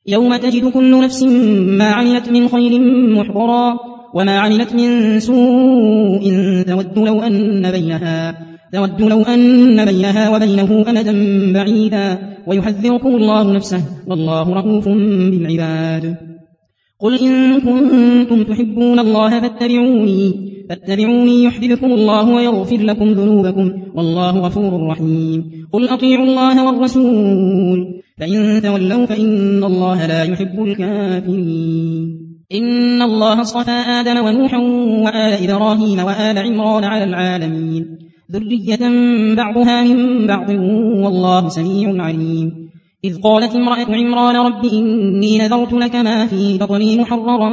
يوم تجد كل نفس ما عملت من خير محضرا وما عملت من سوء تود لو أن بينها وبينه أمدا بعيدا ويحذركم الله نفسه والله رؤوف بالعباد. قل إن كنتم تحبون الله فاتبعوني يحببكم الله ويغفر لكم ذنوبكم والله غفور رحيم. قل أطيعوا الله والرسول فإن تولوا فإن الله لا يحب الكافرين. إن الله اصطفى آدم ونوحا وآل إبراهيم وآل عمران على العالمين ذرية بعضها من بعض والله سميع عليم. إذ قالت امرأة عمران رب إني نذرت لك ما في بطني محررا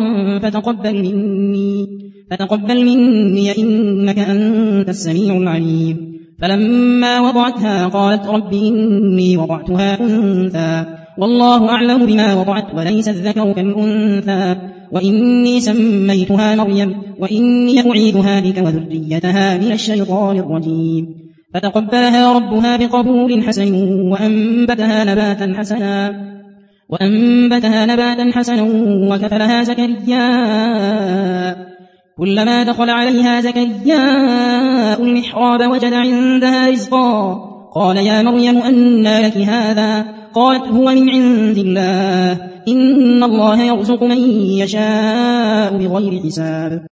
فتقبل مني إنك أنت السميع العليم. فلما وضعتها قالت رب إني وضعتها أنثى والله أعلم بما وضعت وليس الذكر كالأنثى وإني سميتها مريم وإني أعيدها بك وذريتها من الشيطان الرجيم. فتقبلها ربها بقبول حسن وأنبتها نباتا حسنا وكفلها زكريا. كلما دخل عليها زكرياء المحراب وجد عندها رزقا قال يا مريم أنى لك هذا قالت هو من عند الله إن الله يرزق من يشاء بغير حساب.